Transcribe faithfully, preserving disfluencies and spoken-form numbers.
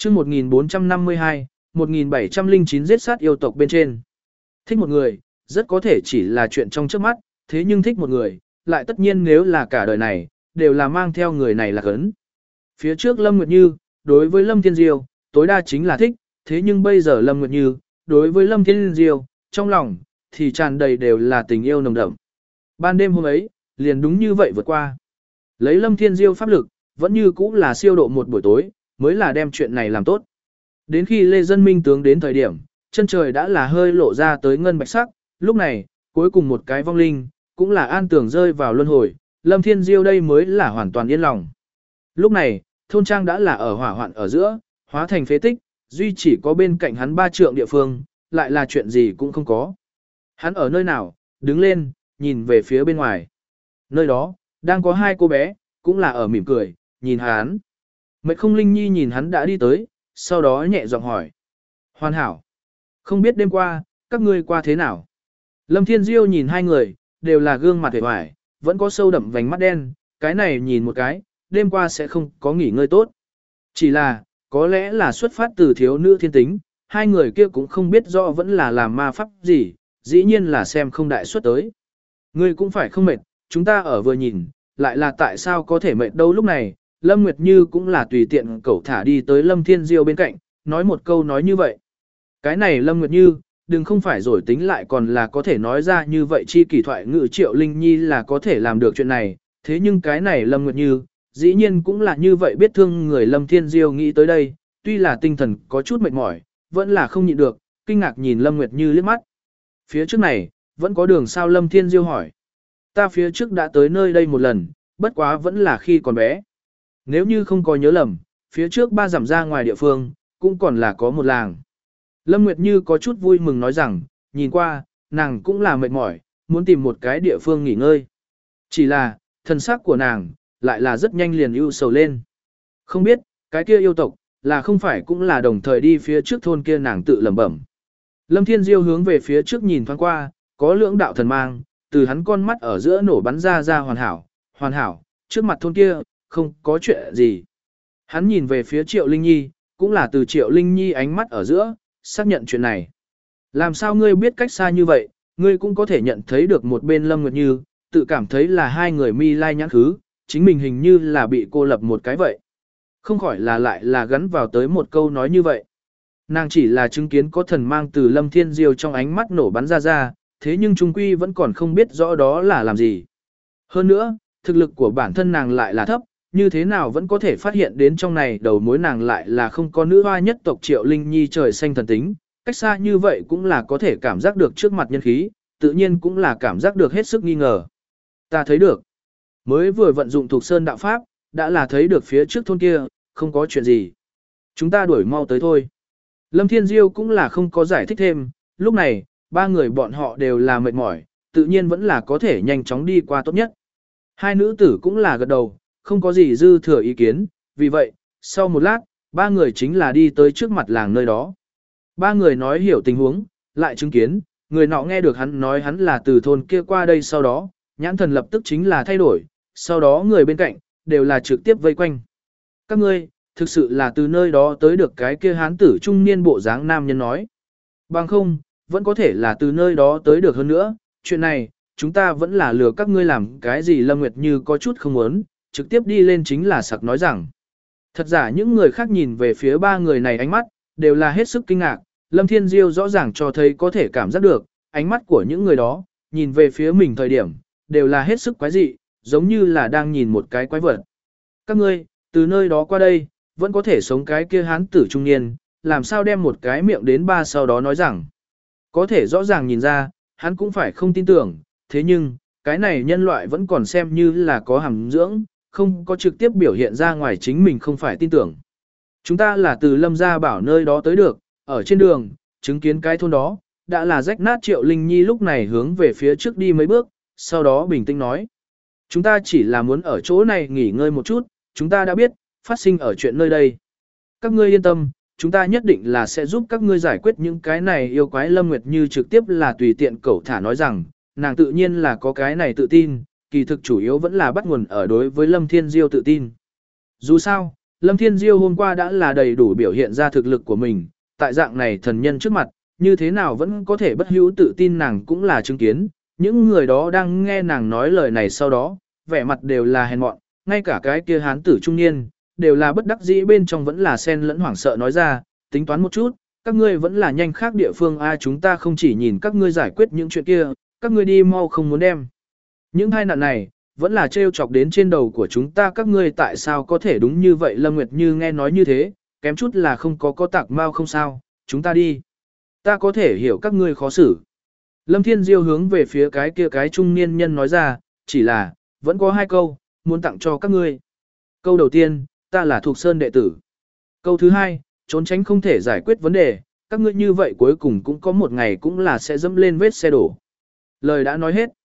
chương một nghìn bốn trăm năm mươi hai, một nghìn bảy trăm lẻ chín giết sát yêu tộc bên trên. Thích một người, rất có thể chỉ là chuyện trong trước mắt, thế nhưng thích một người, lại tất nhiên nếu là cả đời này, đều là mang theo người này là cấn. Phía trước Lâm Nguyệt Như, đối với Lâm Thiên Diêu, tối đa chính là thích, thế nhưng bây giờ Lâm Nguyệt Như, đối với Lâm Thiên Diêu, trong lòng, thì tràn đầy đều là tình yêu nồng đậm. Ban đêm hôm ấy, liền đúng như vậy vượt qua. Lấy Lâm Thiên Diêu pháp lực, vẫn như cũ là siêu độ một buổi tối, mới là đem chuyện này làm tốt. Đến khi Lê Dân Minh tướng đến thời điểm, chân trời đã là hơi lộ ra tới ngân bạch sắc, lúc này, cuối cùng một cái vong linh, cũng là an tưởng rơi vào luân hồi, Lâm Thiên Diêu đây mới là hoàn toàn yên lòng. Lúc này, thôn trang đã là ở hỏa hoạn ở giữa, hóa thành phế tích, duy chỉ có bên cạnh hắn ba trượng địa phương, lại là chuyện gì cũng không có. Hắn ở nơi nào, đứng lên, nhìn về phía bên ngoài. Nơi đó, đang có hai cô bé, cũng là ở mỉm cười, nhìn hắn. Mệnh không linh nhi nhìn hắn đã đi tới, sau đó nhẹ giọng hỏi. Hoàn hảo. Không biết đêm qua, các ngươi qua thế nào? Lâm Thiên Diêu nhìn hai người, đều là gương mặt vẻ hoài, vẫn có sâu đậm vành mắt đen, cái này nhìn một cái, đêm qua sẽ không có nghỉ ngơi tốt. Chỉ là, có lẽ là xuất phát từ thiếu nữ thiên tính, hai người kia cũng không biết rõ vẫn là làm ma pháp gì, dĩ nhiên là xem không đại suất tới. Ngươi cũng phải không mệt, chúng ta ở vừa nhìn, lại là tại sao có thể mệt đâu lúc này, Lâm Nguyệt Như cũng là tùy tiện cẩu thả đi tới Lâm Thiên Diêu bên cạnh, nói một câu nói như vậy. Cái này Lâm Nguyệt Như, đừng không phải rồi tính lại còn là có thể nói ra như vậy chi kỳ thoại ngự Triệu Linh Nhi là có thể làm được chuyện này, thế nhưng cái này Lâm Nguyệt Như, dĩ nhiên cũng là như vậy biết thương người Lâm Thiên Diêu nghĩ tới đây, tuy là tinh thần có chút mệt mỏi, vẫn là không nhịn được, kinh ngạc nhìn Lâm Nguyệt Như liếc mắt. Phía trước này, vẫn có đường sao Lâm Thiên Diêu hỏi. Ta phía trước đã tới nơi đây một lần, bất quá vẫn là khi còn bé. Nếu như không có nhớ lầm, phía trước ba dặm ra ngoài địa phương, cũng còn là có một làng. Lâm Nguyệt Như có chút vui mừng nói rằng, nhìn qua, nàng cũng là mệt mỏi, muốn tìm một cái địa phương nghỉ ngơi. Chỉ là, thần sắc của nàng, lại là rất nhanh liền ưu sầu lên. Không biết, cái kia yêu tộc, là không phải cũng là đồng thời đi phía trước thôn kia nàng tự lẩm bẩm. Lâm Thiên Diêu hướng về phía trước nhìn thoáng qua, có lưỡng đạo thần mang, từ hắn con mắt ở giữa nổ bắn ra ra hoàn hảo, hoàn hảo, trước mặt thôn kia, không có chuyện gì. Hắn nhìn về phía Triệu Linh Nhi, cũng là từ Triệu Linh Nhi ánh mắt ở giữa, xác nhận chuyện này. Làm sao ngươi biết cách xa như vậy, ngươi cũng có thể nhận thấy được một bên Lâm Nguyệt Như, tự cảm thấy là hai người mi lai nhãn khứ, chính mình hình như là bị cô lập một cái vậy. Không khỏi là lại là gắn vào tới một câu nói như vậy. Nàng chỉ là chứng kiến có thần mang từ Lâm Thiên Diêu trong ánh mắt nổ bắn ra ra, thế nhưng trung quy vẫn còn không biết rõ đó là làm gì. Hơn nữa, thực lực của bản thân nàng lại là thấp, như thế nào vẫn có thể phát hiện đến trong này đầu mối nàng lại là không có nữ hoa nhất tộc Triệu Linh Nhi trời xanh thần tính, cách xa như vậy cũng là có thể cảm giác được trước mặt nhân khí, tự nhiên cũng là cảm giác được hết sức nghi ngờ. Ta thấy được, mới vừa vận dụng thuộc sơn đạo pháp, đã là thấy được phía trước thôn kia, không có chuyện gì. Chúng ta đuổi mau tới thôi. Lâm Thiên Diêu cũng là không có giải thích thêm, lúc này, ba người bọn họ đều là mệt mỏi, tự nhiên vẫn là có thể nhanh chóng đi qua tốt nhất. Hai nữ tử cũng là gật đầu, không có gì dư thừa ý kiến, vì vậy, sau một lát, ba người chính là đi tới trước mặt làng nơi đó. Ba người nói hiểu tình huống, lại chứng kiến, người nọ nghe được hắn nói hắn là từ thôn kia qua đây sau đó, nhãn thần lập tức chính là thay đổi, sau đó người bên cạnh, đều là trực tiếp vây quanh. Các ngươi, thực sự là từ nơi đó tới được cái kia hán tử trung niên bộ dáng nam nhân nói. Bằng không, vẫn có thể là từ nơi đó tới được hơn nữa, chuyện này, chúng ta vẫn là lừa các ngươi làm cái gì Lâm Nguyệt Như có chút không muốn, trực tiếp đi lên chính là sặc nói rằng. Thật giả những người khác nhìn về phía ba người này ánh mắt, đều là hết sức kinh ngạc, Lâm Thiên Diêu rõ ràng cho thấy có thể cảm giác được, ánh mắt của những người đó, nhìn về phía mình thời điểm, đều là hết sức quái dị, giống như là đang nhìn một cái quái vật. Các ngươi, từ nơi đó qua đây, vẫn có thể sống cái kia hán tử trung niên, làm sao đem một cái miệng đến ba sau đó nói rằng. Có thể rõ ràng nhìn ra, hắn cũng phải không tin tưởng, thế nhưng, cái này nhân loại vẫn còn xem như là có hàm dưỡng, không có trực tiếp biểu hiện ra ngoài chính mình không phải tin tưởng. Chúng ta là từ Lâm Gia Bảo nơi đó tới được, ở trên đường, chứng kiến cái thôn đó, đã là rách nát Triệu Linh Nhi lúc này hướng về phía trước đi mấy bước, sau đó bình tĩnh nói. Chúng ta chỉ là muốn ở chỗ này nghỉ ngơi một chút, chúng ta đã biết, phát sinh ở chuyện nơi đây. Các ngươi yên tâm, chúng ta nhất định là sẽ giúp các ngươi giải quyết những cái này yêu quái. Lâm Nguyệt Như trực tiếp là tùy tiện cẩu thả nói rằng, nàng tự nhiên là có cái này tự tin, kỳ thực chủ yếu vẫn là bắt nguồn ở đối với Lâm Thiên Diêu tự tin. Dù sao, Lâm Thiên Diêu hôm qua đã là đầy đủ biểu hiện ra thực lực của mình, tại dạng này thần nhân trước mặt, như thế nào vẫn có thể bất hữu tự tin nàng cũng là chứng kiến, những người đó đang nghe nàng nói lời này sau đó, vẻ mặt đều là hèn mọn, ngay cả cái kia hán tử trung niên, đều là bất đắc dĩ bên trong vẫn là xen lẫn hoảng sợ nói ra, tính toán một chút, các ngươi vẫn là nhanh khác địa phương a chúng ta không chỉ nhìn các ngươi giải quyết những chuyện kia, các ngươi đi mau không muốn đem. Những hai nạn này, vẫn là trêu chọc đến trên đầu của chúng ta các ngươi tại sao có thể đúng như vậy Lâm Nguyệt Như nghe nói như thế, kém chút là không có có tạc mau không sao, chúng ta đi. Ta có thể hiểu các ngươi khó xử. Lâm Thiên Diêu hướng về phía cái kia cái trung niên nhân nói ra, chỉ là, vẫn có hai câu, muốn tặng cho các ngươi. Câu đầu tiên, ta là thuộc sơn đệ tử. Câu thứ hai, trốn tránh không thể giải quyết vấn đề, các ngươi như vậy cuối cùng cũng có một ngày cũng là sẽ dẫm lên vết xe đổ. Lời đã nói hết.